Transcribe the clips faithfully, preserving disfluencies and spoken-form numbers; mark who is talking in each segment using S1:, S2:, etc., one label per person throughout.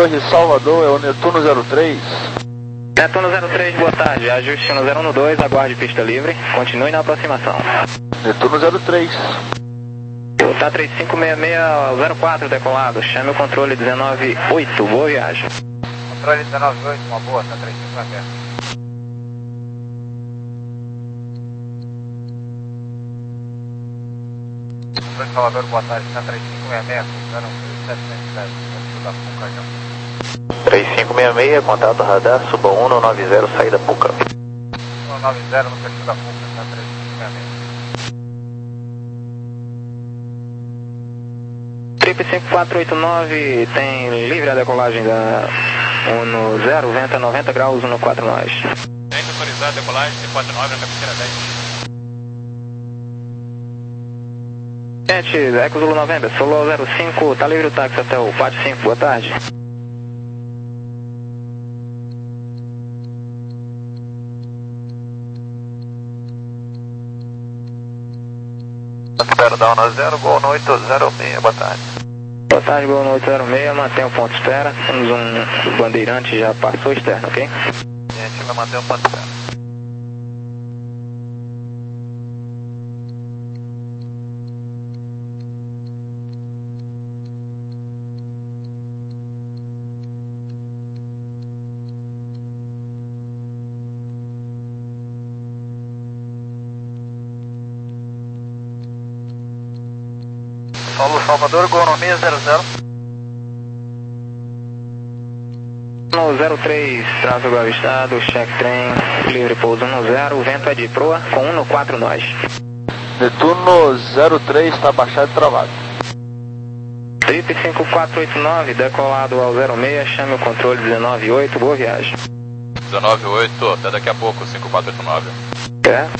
S1: Torre Salvador, é o Netuno zero três.
S2: Netuno zero três, boa tarde. Ajuste no zero um dois, aguarde pista livre. Continue na aproximação.
S1: Netuno zero três.
S2: Tá três cinco seis seis zero quatro decolado. Chame o controle dezenove oito. Boa viagem.
S3: Controle dezenove oito, uma boa, tá três cinco seis seis. Controle Salvador, boa tarde, tá três cinco seis seis, zero um sete dez, dentro da Puca já.
S4: três cinco seis seis, contato radar, suba um no nove zero, saída Puca.
S3: um no nove zero no perfil da Puca, tá três cinco seis seis.
S2: Trip cinco quatro oito nove, tem livre a decolagem da um no zero, venta noventa graus, um no quatro nós.
S3: Tem autorizado a decolagem cinco quatro nove na cabeceira dez.
S2: Gente, Eco Zulu November, Solo zero cinco, tá livre o táxi até o quatro cinco, boa tarde.
S4: Espero dar um no zero, Gol no oito zero seis, boa tarde.
S2: Boa tarde, Gol no oito zero seis, mantenha o ponto de espera. Temos um bandeirante, já passou externo, ok?
S4: A gente vai manter o ponto de espera.
S3: Solo Salvador, Gol no seis zero zero.
S2: No zero três, tráfego avistado, check trem, livre pouso um no zero, vento é de proa, com um no quatro nós.
S1: Netuno zero três, está baixado e travado.
S2: Trip cinco quatro oito nove, decolado ao zero seis, chame o controle dezenove oito, boa viagem.
S5: dezenove oito, até daqui a pouco, cinco quatro oito nove.
S2: É?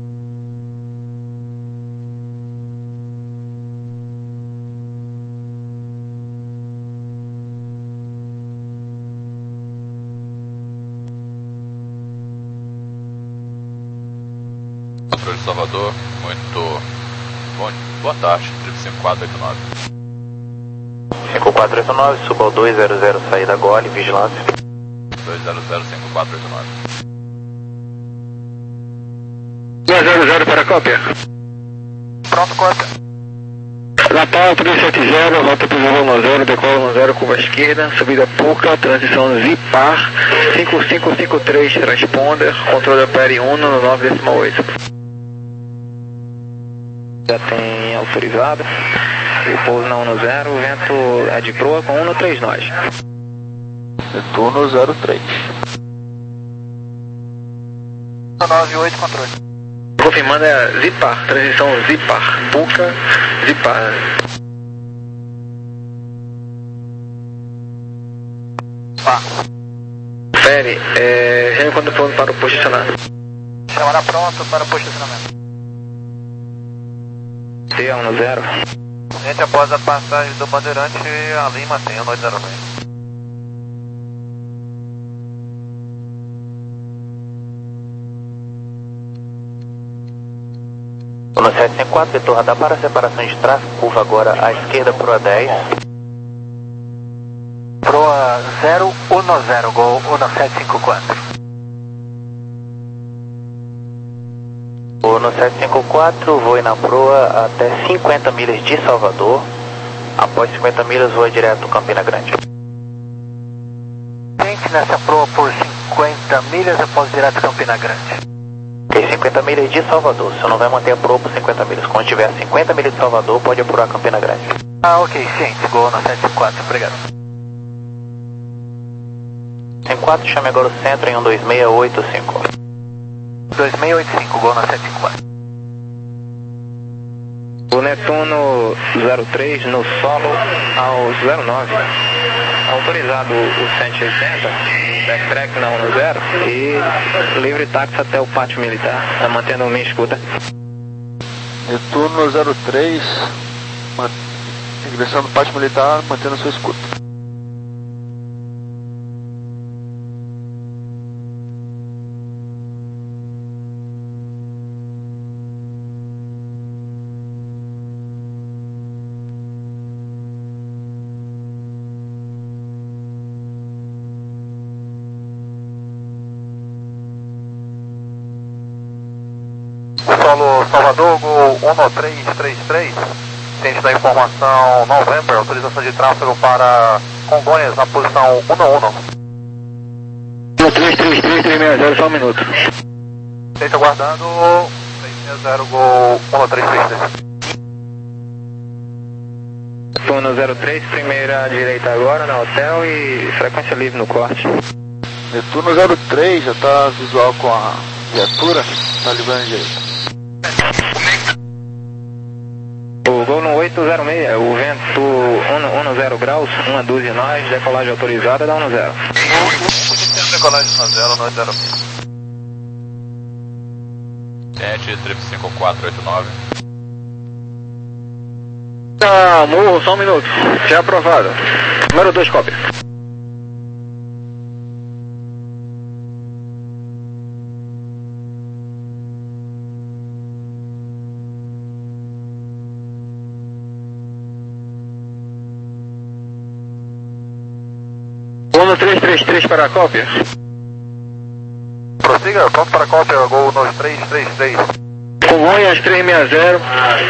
S5: Controle de Salvador, muito bom, boa tarde, cinco quatro oito nove.
S4: cinco quatro oito nove, suba ao dois zero zero, saída Gole, vigilância.
S5: dois zero zero cinco quatro oito nove.
S2: dois zero zero para cópia.
S3: Pronto, cópia.
S2: Natal três sete zero, volta para o zero zero, decola no zero, curva esquerda, subida Puca, transição Zipar, cinco cinco cinco três, transponder, controle opere um no nove decimal oito. Já tem autorizado, o pouso na um no zero, o vento é de proa com um no três nós.
S1: Netuno zero três.
S3: nove oito, controle.
S2: Confirmando é Zipar, transição Zipar, Puca, Zipar.
S3: Tá.
S2: Fere, é, já enquanto pronto para o posicionar.
S3: Chamada pronto para posicionamento.
S2: T um no zero.
S3: Gente, após a passagem do bandeirante, a Lima tem o oito zero seis.
S4: No sete cinco quatro, vetor radar para separação de tráfego, curva agora à esquerda, proa dez.
S3: Proa zero um zero, Gol um sete cinco quatro.
S4: O no sete cinco quatro, voe na proa até cinquenta milhas de Salvador. Após cinquenta milhas, voe direto Campina Grande.
S3: Gente, nessa proa por cinquenta milhas, eu posso direto Campina Grande.
S4: Ok, cinquenta milhas de Salvador. Você não vai manter a proa por cinquenta milhas. Quando tiver cinquenta milhas de Salvador, pode apurar Campina Grande.
S3: Ah, ok, ciente, Gol no sete cinco quatro, obrigado.
S4: cinco quatro, chame agora o centro em um dois seis oito cinco.
S3: dois seis oito cinco, Gol no sete cinco quatro.
S2: O Netuno zero três no solo ao zero nove. Autorizado o cento e oitenta, backtrack na um no zero e livre táxi até o pátio militar, tá mantendo minha escuta.
S1: Netuno zero três, man... ingressando no pátio militar, mantendo sua escuta.
S3: Salvador, Gol um três três três. Ciente da informação November, autorização de tráfego para Congonhas na posição um um.
S2: um três três três, três seis zero, só um minuto.
S3: Ciente aguardando, três seis zero, Gol um três três três.
S2: Turno zero três, primeira direita agora na hotel e frequência livre no corte.
S1: Netuno zero três, já tá visual com a viatura, tá livrando direita.
S2: O Gol no oito zero seis, o vento um zero graus, uma dúzia nós, decolagem autorizada, dá um zero.
S3: Decolagem um zero, nós zero.
S5: sete, triplo cinco quatro oito nove.
S2: Ah, morro, só um minuto. Já aprovado. Número dois, cópia. um três três três para a cópia.
S3: Prossiga, pronto para a cópia, Gol um três três três.
S2: Congonhas três seis zero,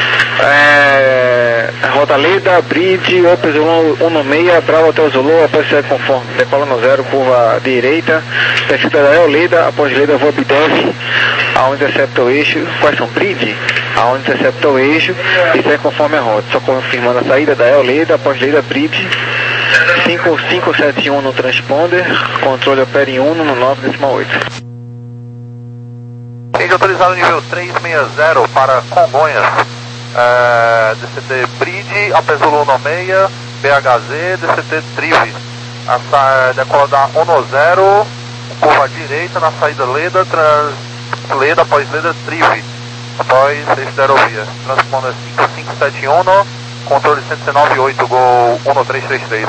S2: é, Rota Leda, Bridge, Opel Zulu um seis, Bravo Hotel Zulu, após ser conforme, decola no zero, curva direita, descida da El Leda, após Leda vou obedece, aonde intercepta o eixo, quais são? Bridge, aonde intercepta o eixo e segue conforme a rota, só confirmando a saída da El Leda, após Leda, Bridge, cinco cinco sete um no transponder, controle opera em um no nove decimal oito.
S3: Ciente autorizado nível três seis zero para Congonhas, é, D C T Bridge, Apesulu um seis, B H Z, D C T Trive, essa decola da um zero, curva à direita na saída Leda, trans, Leda após Leda Trive, após sexta aerovia, transponder cinco cinco sete um, controle cento e dezenove oito, Gol um três três três.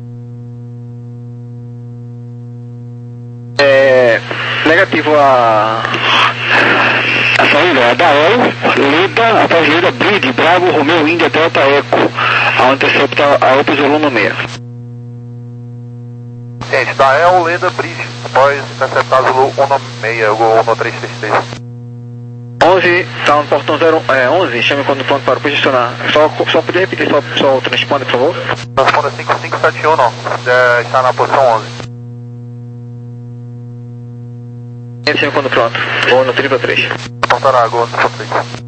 S2: É, negativo a, a saída a da El, Leda, após Leda, Bridge, Bravo, Romeo, Índia, Delta, Eco, aonde intercepta a Opel Zulu meio.
S3: Gente, da El, Leda, Bridge, após interceptar Zulu um seis, Gol um três três três.
S2: onze, tá no portão zero, é, onze, chame quando pronto para posicionar. Só, só poder repetir só, só o transponder, por favor?
S3: Transponder cinco cinco sete um, não, é, está na posição onze.
S2: Chame quando pronto, vou no triplo três.
S3: Apontará, Gol no triplo três.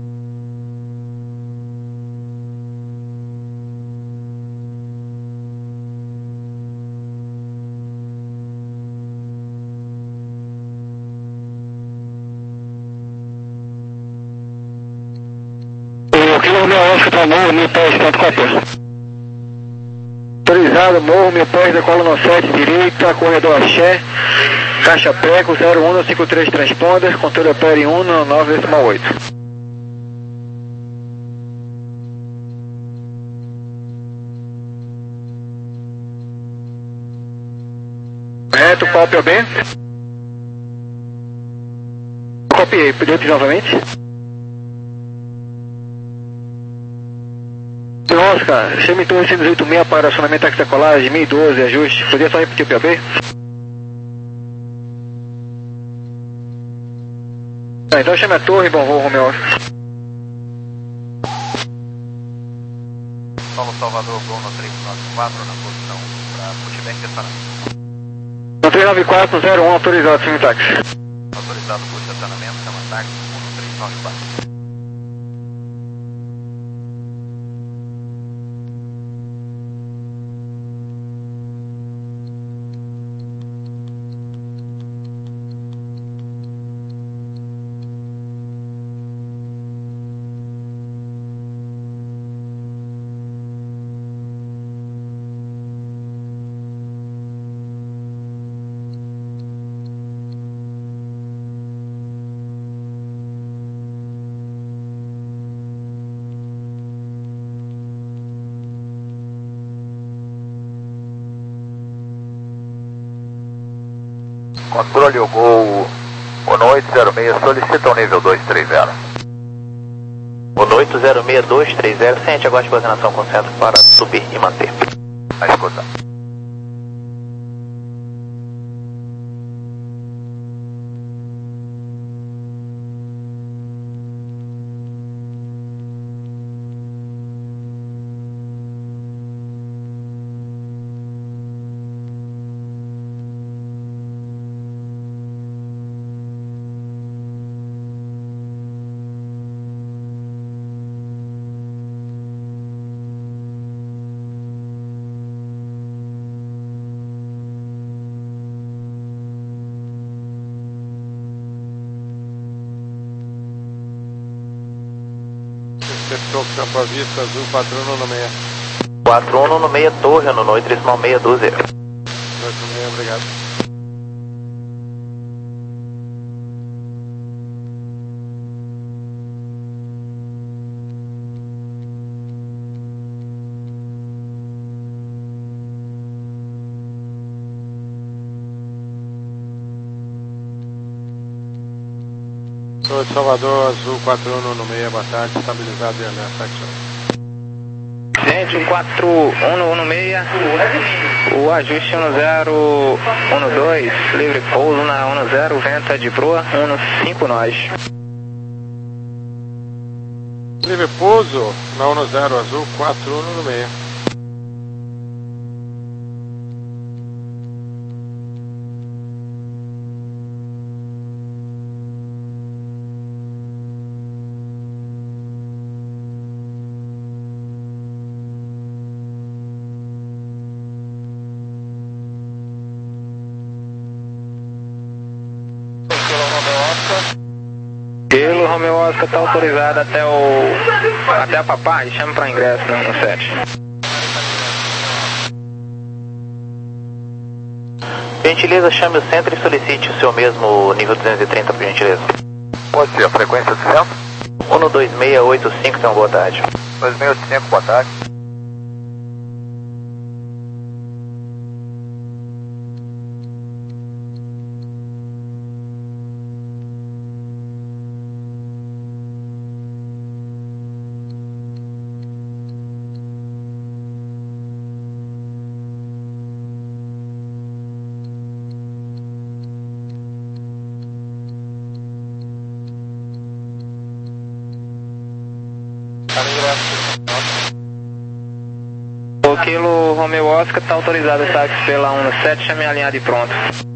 S2: O quilo Romeo Oscar para Morro, mil pés, ponto cópia. Autorizado, Morro, mil pés, decola no sete, direita, corredor Axé, caixa prego, zero um cinco três transponder, controle opera em um no nove decimal oito. Correto, cópia bem? Copiei, podia repetir novamente? Oscar, chame torre cento e oitenta e seis para acionamento táxi decolagem, mil e doze, ajuste. Podia só repetir o P A B? Ah, então chame a torre, bom voo, Romeo.
S3: Solo Salvador, Gol no três nove quatro na posição para Putibank estacionamento.
S2: No três nove quatro zero um, autorizado, chame táxi.
S3: Autorizado por estacionamento, chama táxi um três nove quatro. Controle o Gol um oito zero seis, solicita o nível dois três zero.
S4: O oito zero seis dois três zero, ciente, aguarde coordenação com centro para subir e manter.
S3: A escuta.
S6: Acertou o campo à vista, azul quatro um no meio.
S4: quatro um no meio, torre, no oito decimal meia dúzia.
S6: oito meio, obrigado. Sou de Salvador, azul quatro um no meio, boa tarde, estabilizado e alerta, action.
S2: Gente, quatro um no meia, o ajuste um zero um dois, livre pouso na um zero, venta de proa, um cinco nós.
S6: Livre pouso na um zero, azul quatro um no meio.
S2: Pelo Romeo Oscar está autorizado até o até a papai, chama para ingresso no sete.
S4: Gentileza, chame o centro e solicite o seu mesmo nível duzentos e trinta, por gentileza.
S3: Pode ser a frequência do centro?
S4: um dois seis oito cinco, então boa tarde.
S3: dois seis oito cinco, boa tarde.
S2: O quilo Romeo Oscar está autorizado o táxi pela um sete, chame alinhado e pronto.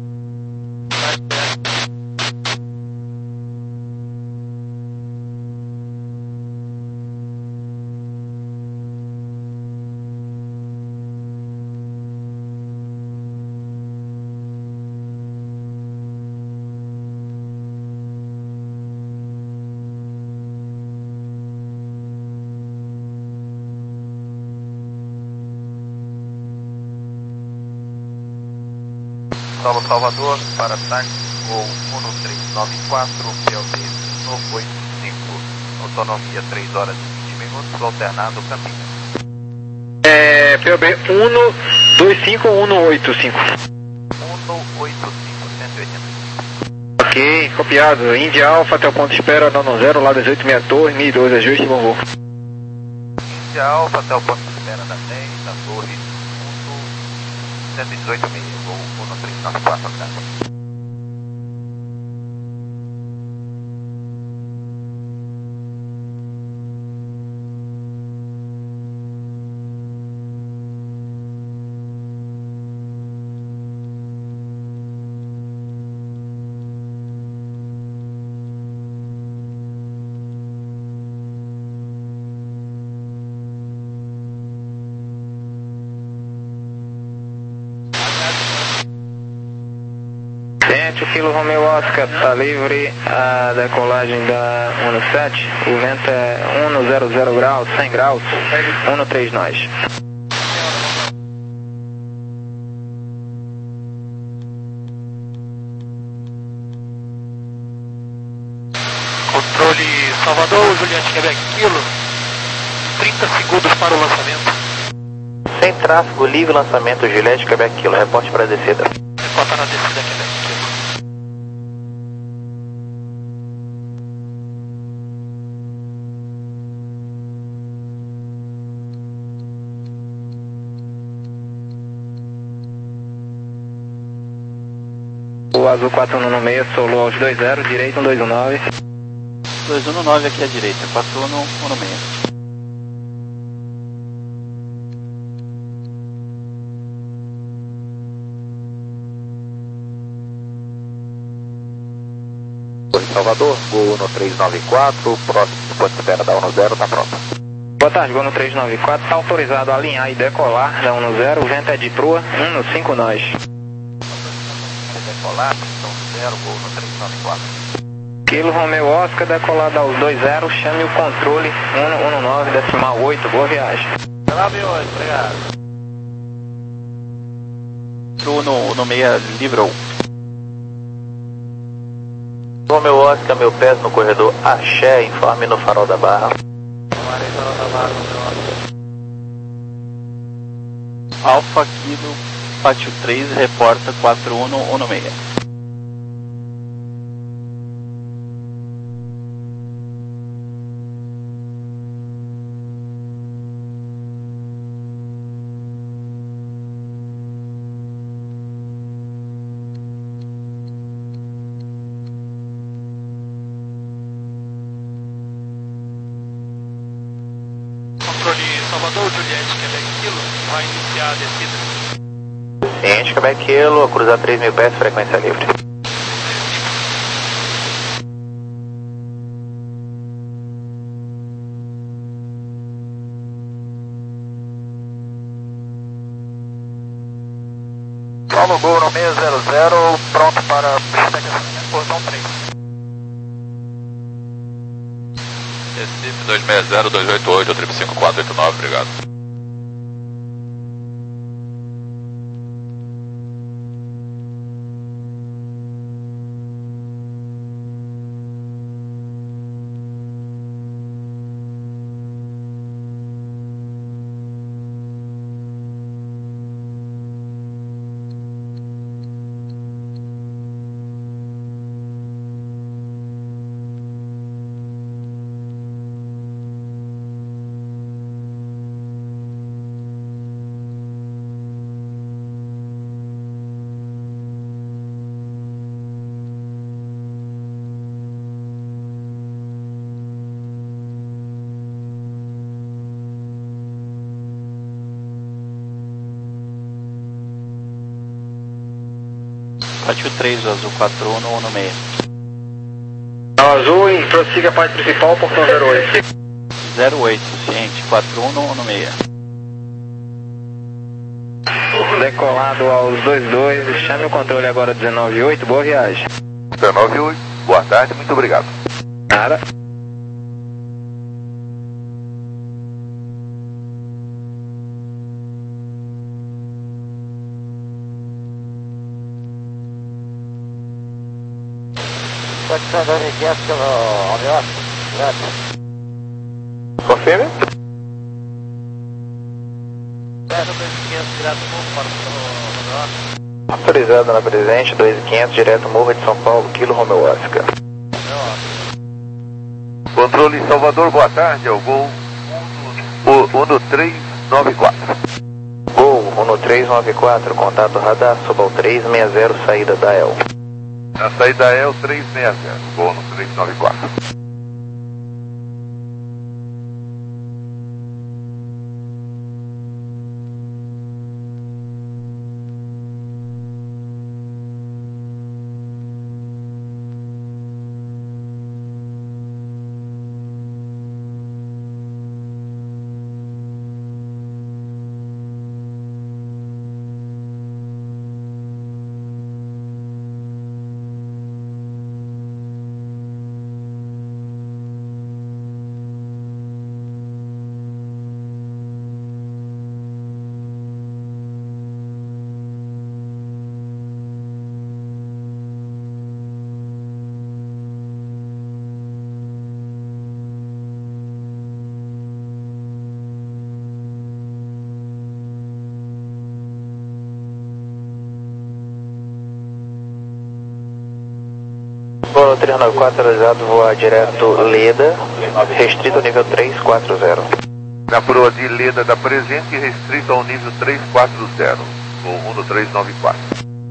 S3: Solo Salvador, para táxi, voo um três nove quatro, P O B um oito cinco, autonomia três horas e vinte minutos, alternado Campinas.
S2: É, P O B um dois cinco ou um oito cinco?
S3: um oito cinco, cento e oitenta.
S2: Ok, copiado. Índia Alfa até o ponto de espera, Dono Zero, lá dezoito meia torre, mil e dois, ajuste, bom voo.
S3: Índia Alfa até o ponto de espera da dez, da torre, cento e dezoito mil, voo um três nove quatro, tá?
S2: Gente, o quilo Romeo Oscar está livre, a decolagem da um sete, o vento é um zero zero graus, cem graus, um três nós.
S3: Controle Salvador, Juliette Quebec Kilo, trinta segundos para o lançamento.
S4: Sem tráfego, livre lançamento Juliette Quebec Kilo, reporte para a descida.
S3: Reporta na descida Quebec Kilo.
S2: O azul quatro um no meio, solou aos dois zero, direito um dois um nove.
S7: dois um nove aqui à direita, quatro um no meio.
S3: Salvador, voo no três nove quatro, próximo do ponto de espera da um zero, tá pronto.
S2: Boa tarde, voo no três nove quatro, está autorizado a alinhar e decolar da um zero, o vento é de proa, um cinco nós.
S3: Decolar, um zero, voo no três nove quatro.
S2: Kilo Romeo Oscar, decolado aos dois zero, chame o controle um um nove, decimal oito, boa viagem.
S3: nove oito, obrigado.
S7: quatro um um seis, livrou.
S4: Romeo Oscar, meu pés no corredor Axé, informe no farol da Barra.
S7: Alfa Kilo Pátio três, reporta quatro um um seis.
S8: Salvador Juliette, Quebec Kilo, vai iniciar a descida.
S4: Ciente, Quebec Kilo, cruzar três mil pés, frequência livre.
S3: Paulo Gol no seis zero zero, pronto para portão três.
S5: Recife dois seis zero, dois oito oito, triplo cinco quatro oito nove, obrigado.
S7: Pátio três, azul quatro um um seis.
S2: Azul, e prossiga a parte principal, portão zero oito.
S7: zero oito, ciente, quatro um um seis.
S2: Decolado aos dois dois, chame o controle agora dezenove oito, boa viagem.
S3: dezenove oito, boa tarde, muito obrigado.
S2: Nada.
S4: Confirme. Autorizado na presente, dois mil e quinhentos, direto Morro de São Paulo, Kilo Romeo Oscar.
S3: Controle Salvador, boa tarde, é o Gol um três nove quatro.
S4: Gol um três nove quatro, contato radar, suba ao três seis zero, saída da E L.
S3: A saída é o três seis zero, Gol um três nove quatro.
S4: Gol três nove quatro, autorizado voar direto Leda, restrito nível três quatro zero.
S3: Na proa de Leda da presente, restrito ao nível três quatro zero, Gol um três nove quatro.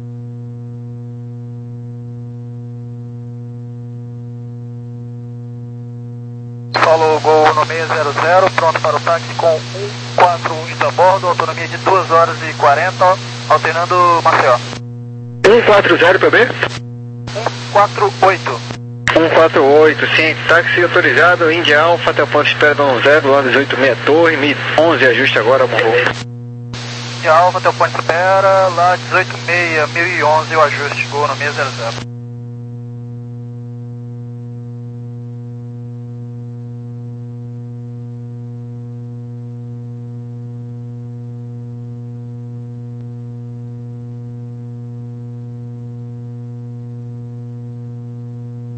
S3: Falou, Gol no seis zero zero, pronto para o táxi com um quatro oito a bordo, autonomia de duas horas e quarenta, alternando Maceió.
S2: um quatro zero, P B?
S3: um quatro oito.
S2: um quatro oito, sim, táxi autorizado, Índia Alfa, até o ponto de espera do zero, lá dezoito seis Torre, mil e onze, ajuste agora, morro.
S3: Índia Alfa, até o ponto de espera, lá dezoito seis, mil e onze, o ajuste, Gol no seis zero zero.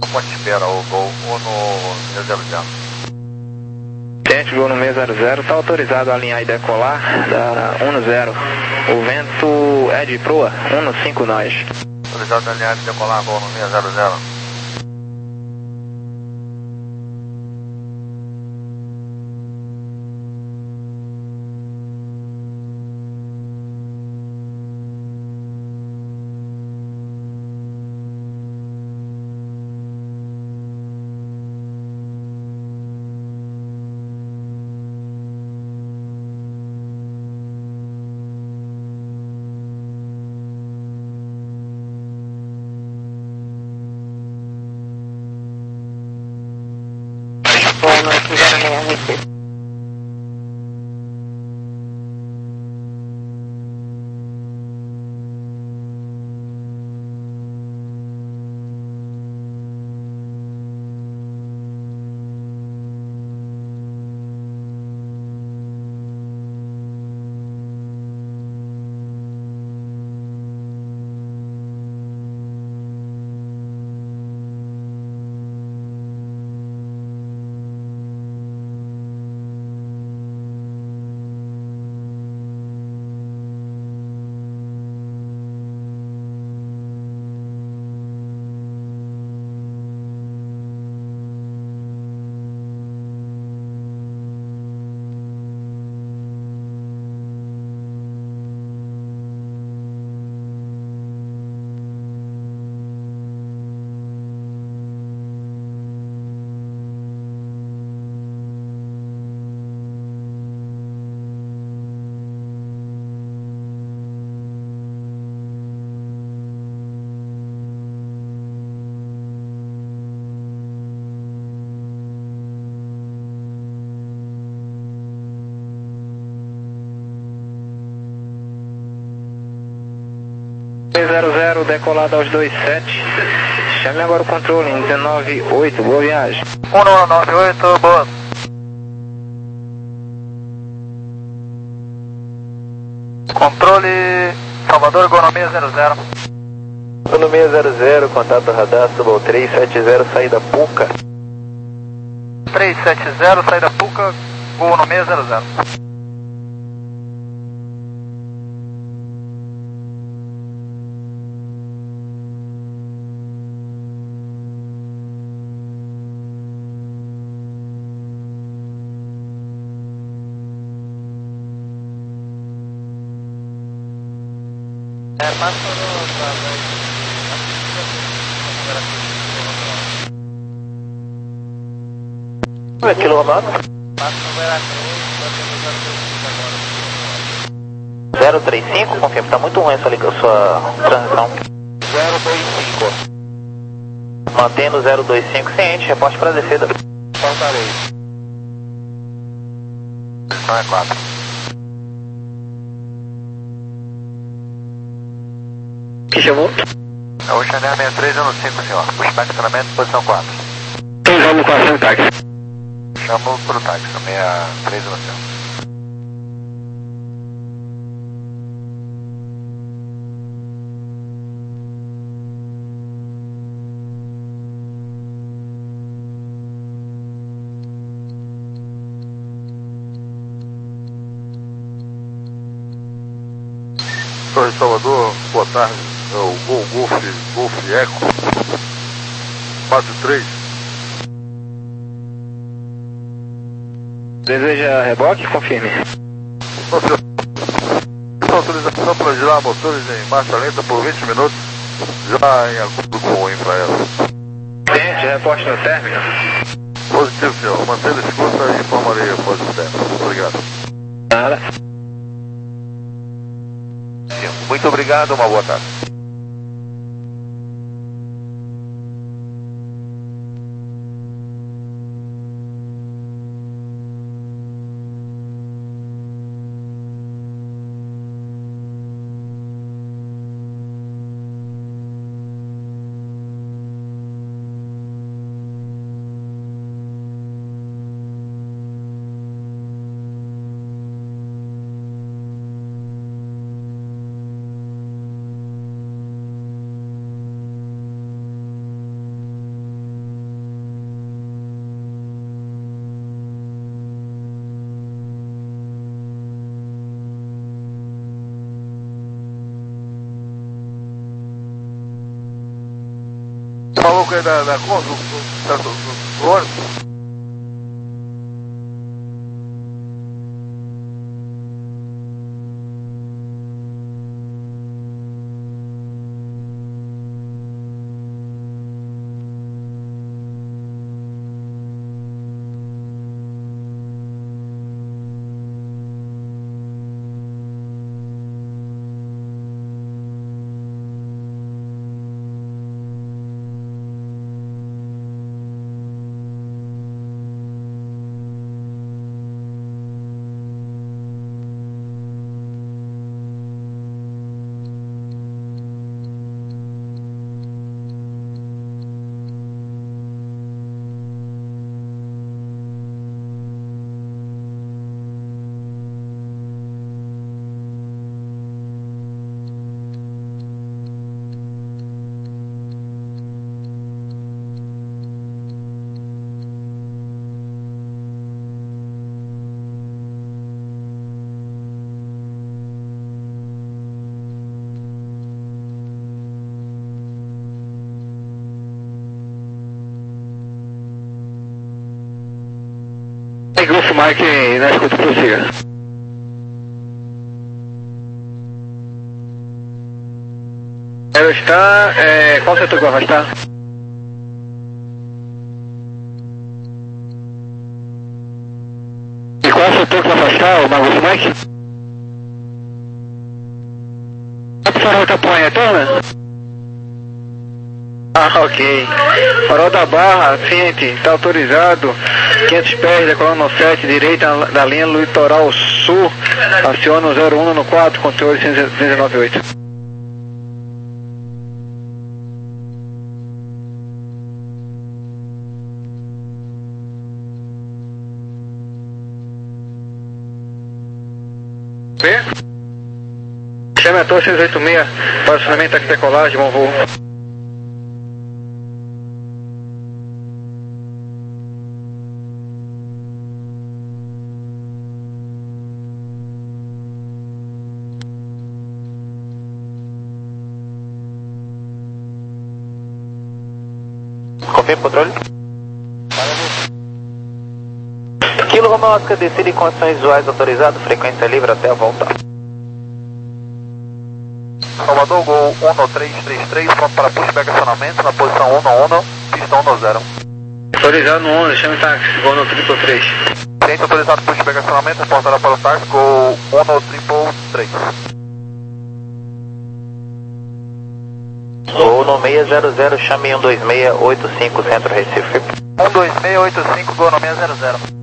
S3: Ponte de espera, o Gol Uno seis zero zero.
S2: Tente, Gol no seis zero zero, está autorizado a alinhar e decolar da um zero. O vento é de proa, um cinco nós.
S3: Autorizado a alinhar e decolar, Gol no seis zero zero.
S2: seis zero zero, decolado aos dois sete. Chame agora o controle em dezenove oito, boa viagem.
S3: um nove oito, boa. Controle Salvador, Gol no seis zero zero.
S4: Gol no seis zero zero, contato radar, suba ao três sete zero, saída Puca.
S3: três sete zero, saída Puca, Gol no seis zero zero.
S2: É, passa no...
S4: Quilômetro.
S2: Passa no Veracruz,
S4: zero três cinco, confirma, está muito ruim a sua, liga- sua transmissão.
S3: zero dois cinco.
S4: Mantendo zero dois cinco ciente, reporte para a descida.
S3: Faltarei. Então é quatro.
S2: Que chamou?
S3: É o Chanel sessenta e três ano cinco, senhor. O espectramento, posição quatro.
S2: Então vamos com ação táxi.
S3: Chamo pro táxi, sessenta e três ano cinco.
S1: Torre Salvador, boa tarde. É o Gol Golf, Golf Eco quatro três.
S2: Deseja reboque? Confirme.
S1: Autorização para girar motores em marcha lenta por vinte minutos, já em acordo com o Infraero.
S2: Tente, reporte no término.
S1: Positivo, senhor. Mantendo a escuta e informarei após o tempo. Obrigado.
S2: Nada.
S3: Muito obrigado, uma boa tarde.
S1: cinco aí da, da Consul, do, do, do, do ônibus.
S9: Golf Mike na escuta, prossiga. Ela está, é, qual setor que vai estar? E qual setor que vai afastar, o Golf Mike? A farol tá põe, então, né? Ah, ok. Farol da Barra, ciente, está autorizado. quinhentos pés da coluna sete, direita da linha litoral sul. Aciona o zero um no quatro, controle cento e noventa e oito. B? Chame a torre cento e oitenta e seis para o acionamento da decolagem, bom voo.
S4: Confirme o controle. Kilo Romeo Oscar, descida em condições visuais autorizado, frequência livre até a volta.
S3: Salvador, Gol um três três três, pronto para pushback acionamento na posição um um, pista um zero.
S9: Autorizado no onze, chame táxi, Gol no triplo três.
S3: Ciente autorizado pushback acionamento, reportará para o táxi, Gol um triplo três.
S4: Gol no seis zero zero, chame um dois seis oito cinco, Centro Recife.
S3: um dois seis oito cinco, Gol no seis zero zero.